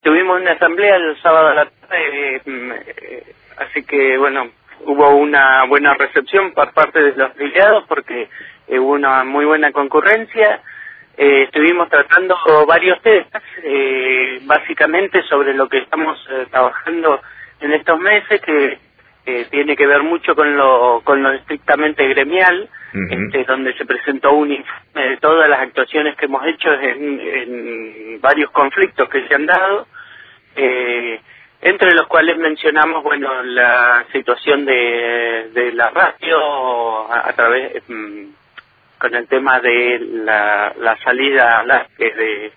Tuvimos una asamblea el sábado a la tarde, así que bueno, hubo una buena recepción por parte de los afiliados porque hubo una muy buena concurrencia. Estuvimos tratando varios temas, básicamente sobre lo que estamos trabajando en estos meses, que tiene que ver mucho con lo estrictamente gremial, donde se presentó un informe de todas las actuaciones que hemos hecho en varios conflictos que se han dado, entre los cuales mencionamos, bueno, la situación de la radio a través con el tema de la salida de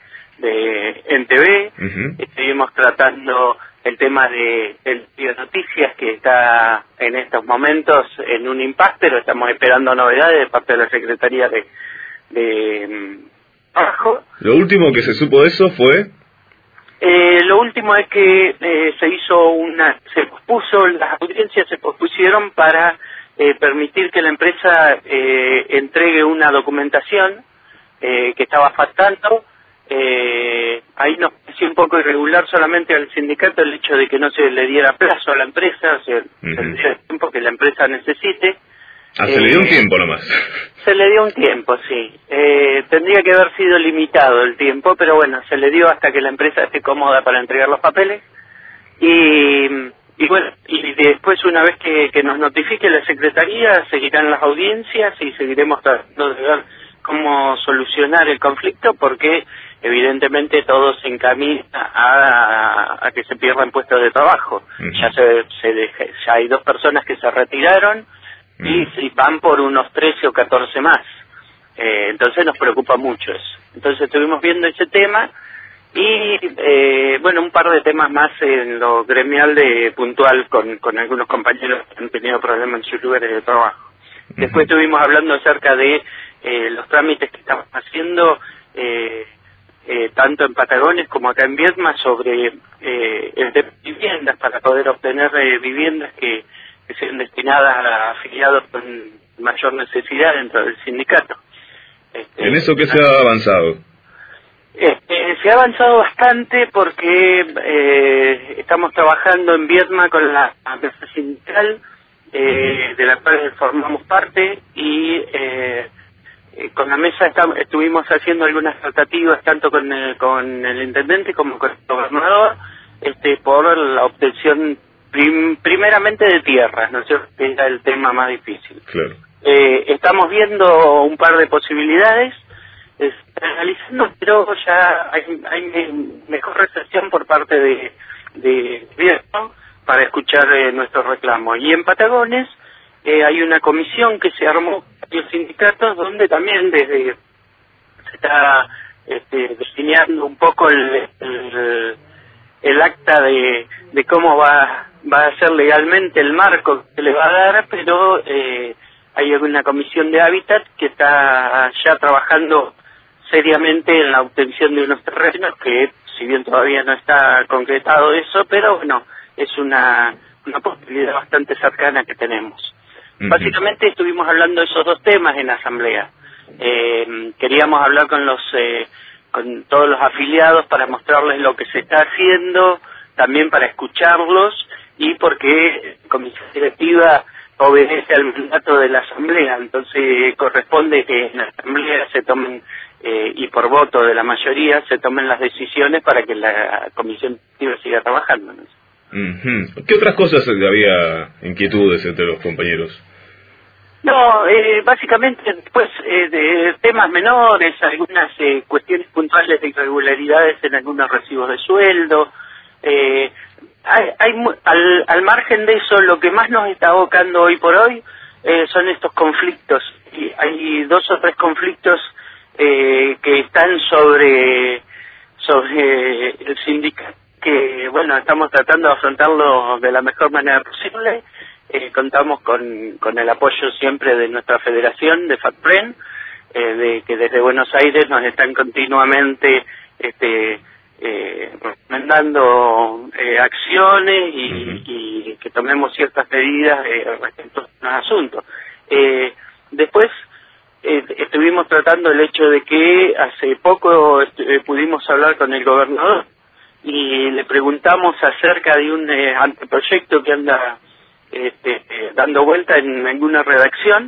NTV. Estuvimos tratando el tema de el Noticias, que está en estos momentos en un impasse, pero estamos esperando novedades de parte de la Secretaría de Trabajo. Lo último que se supo de eso fue... lo último es que se pospuso, las audiencias se pospusieron para permitir que la empresa entregue una documentación que estaba faltando. Ahí nos pareció un poco irregular solamente al sindicato el hecho de que no se le diera plazo a la empresa, o sea, se le dio el tiempo que la empresa necesite. Se le dio un tiempo nomás. Se le dio un tiempo, sí. Tendría que haber sido limitado el tiempo, pero bueno, se le dio hasta que la empresa esté cómoda para entregar los papeles. Y bueno, y después, una vez que nos notifique la Secretaría, seguirán las audiencias y seguiremos tratando de ver cómo solucionar el conflicto, porque evidentemente todo se encamina a que se pierdan puestos de trabajo. Ya ya hay 2 personas que se retiraron y van por unos 13 o 14 más. Entonces nos preocupa mucho eso. Entonces estuvimos viendo ese tema y bueno, un par de temas más en lo gremial puntual con algunos compañeros que han tenido problemas en sus lugares de trabajo. Después estuvimos hablando acerca de los trámites que estamos haciendo tanto en Patagones como acá en Viedma sobre el de viviendas, para poder obtener viviendas que sean destinadas a afiliados con mayor necesidad dentro del sindicato. ¿En eso qué se ha avanzado? Se ha avanzado bastante porque estamos trabajando en Viedma con la mesa sindical, de la cual formamos parte, y con la mesa estuvimos haciendo algunas tratativas tanto con el intendente como con el gobernador, por la obtención primeramente de tierras, ¿no es cierto?, que era el tema más difícil. Claro. Estamos viendo un par de posibilidades, analizando, pero ya hay mejor recepción por parte de gobierno para escuchar nuestro reclamo. Y en Patagones hay una comisión que se armó en los sindicatos, donde también se está diseñando un poco el acta de cómo va a ser legalmente el marco que le va a dar, pero hay una comisión de hábitat que está ya trabajando seriamente en la obtención de unos terrenos, que si bien todavía no está concretado eso, pero bueno, es una posibilidad bastante cercana que tenemos. Básicamente estuvimos hablando de esos 2 temas en la asamblea. Queríamos hablar con todos los afiliados para mostrarles lo que se está haciendo, también para escucharlos, y porque la comisión directiva obedece al mandato de la asamblea, entonces corresponde que en la asamblea se tomen y por voto de la mayoría se tomen las decisiones para que la comisión directiva siga trabajando, ¿no? ¿Qué otras cosas había inquietudes entre los compañeros? No, básicamente después de temas menores, algunas cuestiones puntuales de irregularidades en algunos recibos de sueldo. Al margen de eso, lo que más nos está abocando hoy por hoy son estos conflictos. Y hay 2 o 3 conflictos que están sobre el sindicato, que bueno, estamos tratando de afrontarlo de la mejor manera posible. Contamos con el apoyo siempre de nuestra federación de FATPREN, que desde Buenos Aires nos están continuamente recomendando acciones y que tomemos ciertas medidas respecto a los asuntos. Después estuvimos tratando el hecho de que hace poco pudimos hablar con el gobernador y le preguntamos acerca de un anteproyecto que anda dando vuelta en alguna redacción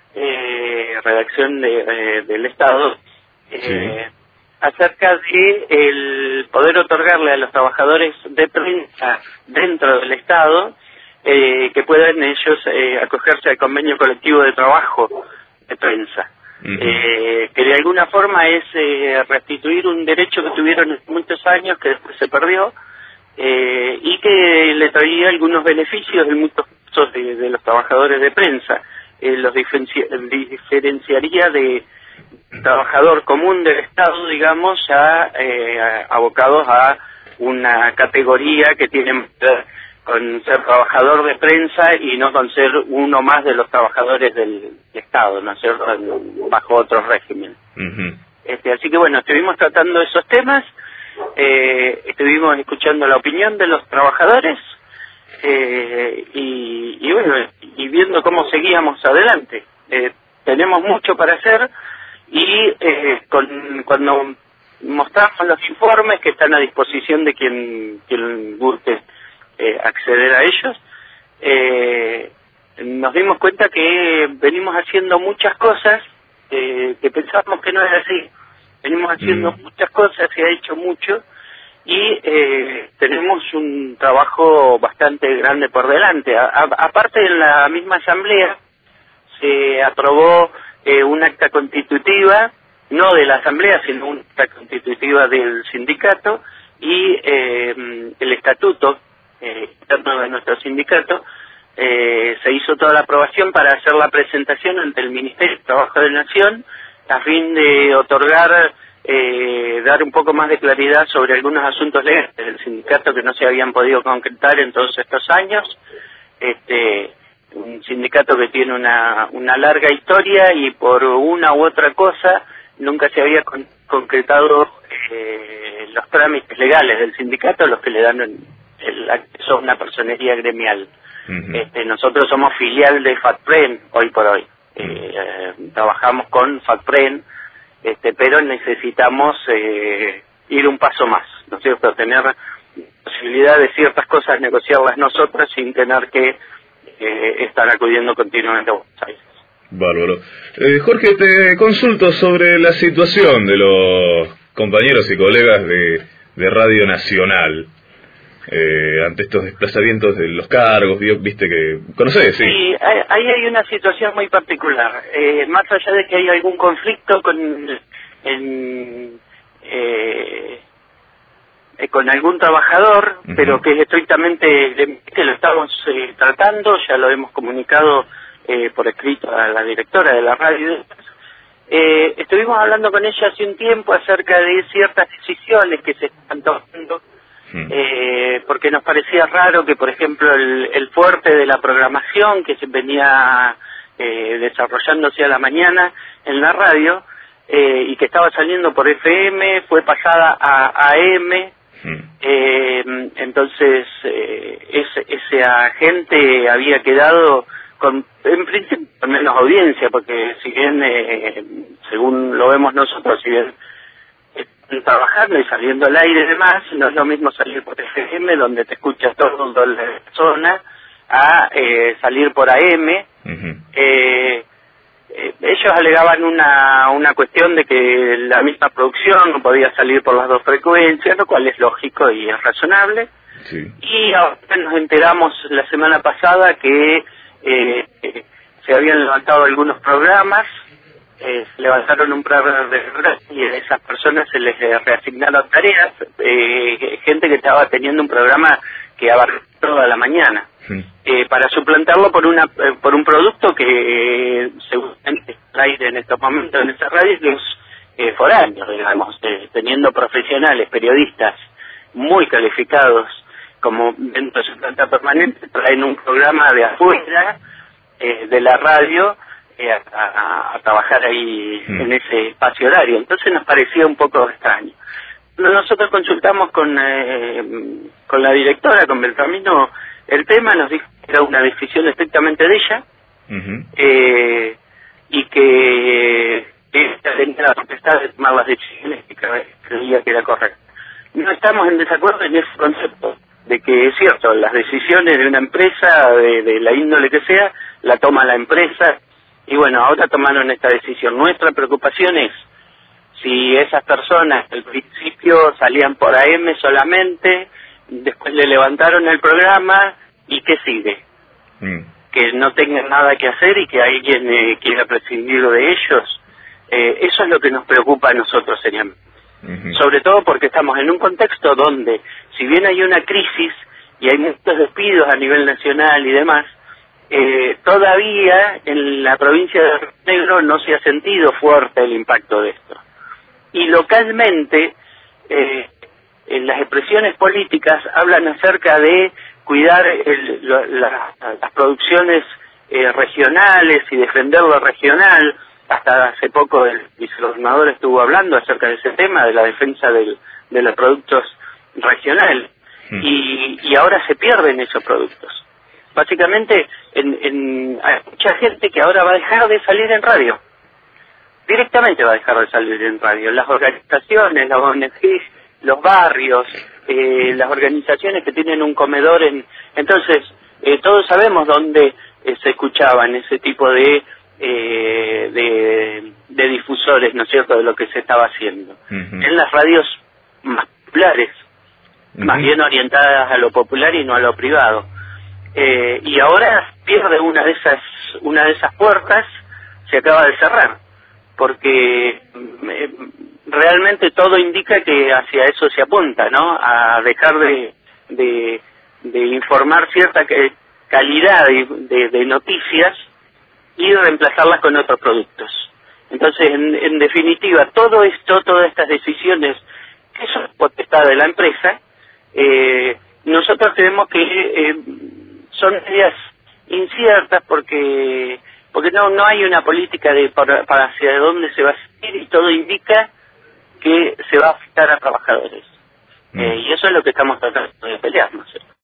del Estado, acerca de el poder otorgarle a los trabajadores de prensa dentro del Estado que puedan ellos acogerse al convenio colectivo de trabajo de prensa. Que de alguna forma es restituir un derecho que tuvieron en muchos años, que después se perdió, y que le traía algunos beneficios en muchos casos de los trabajadores de prensa. Los diferenciaría de trabajador común del Estado, digamos, ya abocados a una categoría que tiene con ser trabajador de prensa y no con ser uno más de los trabajadores del Estado, ¿no es cierto?, bajo otro régimen. Así que bueno, estuvimos tratando esos temas, estuvimos escuchando la opinión de los trabajadores y bueno, y viendo cómo seguíamos adelante. Tenemos mucho para hacer y cuando mostramos los informes que están a disposición de quien guste acceder a ellos, nos dimos cuenta que venimos haciendo muchas cosas que pensábamos que no era así. Venimos haciendo muchas cosas, se ha hecho mucho y tenemos un trabajo bastante grande por delante. Aparte, en la misma asamblea se aprobó una acta constitutiva, no de la asamblea, sino una acta constitutiva del sindicato y el estatuto interno de nuestro sindicato. Se hizo toda la aprobación para hacer la presentación ante el Ministerio de Trabajo de la Nación a fin de otorgar, dar un poco más de claridad sobre algunos asuntos legales del sindicato que no se habían podido concretar en todos estos años. Un sindicato que tiene una larga historia y por una u otra cosa nunca se había concretado los trámites legales del sindicato, los que le dan el acceso a una personería gremial. Nosotros somos filial de FACPREN hoy por hoy. Trabajamos con FACPREN, pero necesitamos ir un paso más, ¿no es cierto?, tener posibilidad de ciertas cosas negociarlas nosotros sin tener que estar acudiendo continuamente a Buenos Aires. Bárbaro. Jorge, te consulto sobre la situación de los compañeros y colegas de Radio Nacional ante estos desplazamientos de los cargos, viste que... ¿Conocés? Sí, ahí hay una situación muy particular. Más allá de que hay algún conflicto con algún trabajador, pero que es estrictamente que lo estamos tratando, ya lo hemos comunicado por escrito a la directora de la radio. Estuvimos hablando con ella hace un tiempo acerca de ciertas decisiones que se están tomando, porque nos parecía raro que, por ejemplo, el fuerte de la programación que se venía desarrollándose a la mañana en la radio y que estaba saliendo por FM fue pasada a AM. Entonces ese agente había quedado con, en principio, con menos audiencia, porque si bien según lo vemos nosotros, si bien están trabajando y saliendo al aire y demás, no es lo mismo salir por FM, donde te escucha toda la persona, a salir por AM. Ellos alegaban una cuestión de que la misma producción no podía salir por las dos frecuencias, lo cual es lógico y es razonable. Y ahora nos enteramos la semana pasada que se habían levantado algunos programas, se levantaron un programa y a esas personas se les reasignaron tareas, gente que estaba teniendo un programa que abarcó toda la mañana, para suplantarlo por un producto que seguramente está al aire en estos momentos en esa radio, que es foráneo, digamos, teniendo profesionales, periodistas muy calificados como dentro de su planta permanente, traen un programa de afuera de la radio a trabajar ahí en ese espacio horario. Entonces nos parecía un poco extraño. Nosotros consultamos con la directora, con Beltramino, el tema, nos dijo que era una decisión estrictamente de ella, y que ella tenía la potestad de tomar las decisiones que creía que era correcta. no estamos en desacuerdo en ese concepto, de que es cierto, las decisiones de una empresa, de la índole que sea, la toma la empresa, y bueno, ahora tomaron esta decisión. Nuestra preocupación es si esas personas al principio salían por AM solamente, después le levantaron el programa, ¿y qué sigue? Que no tengan nada que hacer y que alguien quiera prescindir de ellos. Eso es lo que nos preocupa a nosotros seriamente. Sobre todo porque estamos en un contexto donde, si bien hay una crisis y hay muchos despidos a nivel nacional y demás, todavía en la provincia de Río Negro no se ha sentido fuerte el impacto de esto. Y localmente, en las expresiones políticas hablan acerca de cuidar las producciones regionales y defender lo regional. Hasta hace poco el vicegobernador estuvo hablando acerca de ese tema, de la defensa de los productos regionales. Y ahora se pierden esos productos. Básicamente, hay mucha gente que ahora va a dejar de salir en radio. Directamente va a dejar de salir en radio. Las organizaciones, las ONG, los barrios, las organizaciones que tienen un comedor Entonces, todos sabemos dónde se escuchaban ese tipo de difusores, ¿no es cierto?, de lo que se estaba haciendo. En las radios más populares, más bien orientadas a lo popular y no a lo privado. Y ahora pierde una de esas puertas, se acaba de cerrar, porque realmente todo indica que hacia eso se apunta, ¿no?, a dejar de informar cierta calidad de noticias y reemplazarlas con otros productos. Entonces, en definitiva, todo esto, todas estas decisiones que son potestad de la empresa, nosotros creemos que son medidas inciertas porque no hay una política para hacia dónde se va a seguir, y todo indica que se va a afectar a trabajadores. Y eso es lo que estamos tratando de pelear, ¿no sé?